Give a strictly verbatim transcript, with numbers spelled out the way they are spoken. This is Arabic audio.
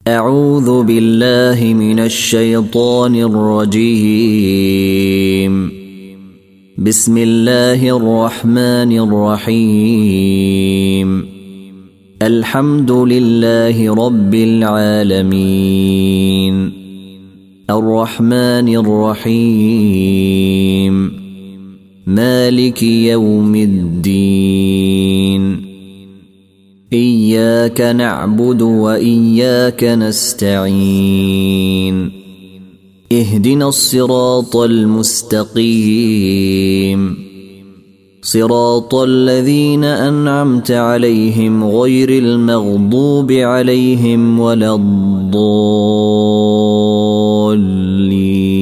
أعوذ بالله من الشيطان الرجيم. بسم الله الرحمن الرحيم. الحمد لله رب العالمين الرحمن الرحيم مالك يوم الدين إياك نعبد وإياك نستعين اهدنا الصراط المستقيم صراط الذين أنعمت عليهم غير المغضوب عليهم ولا الضالين.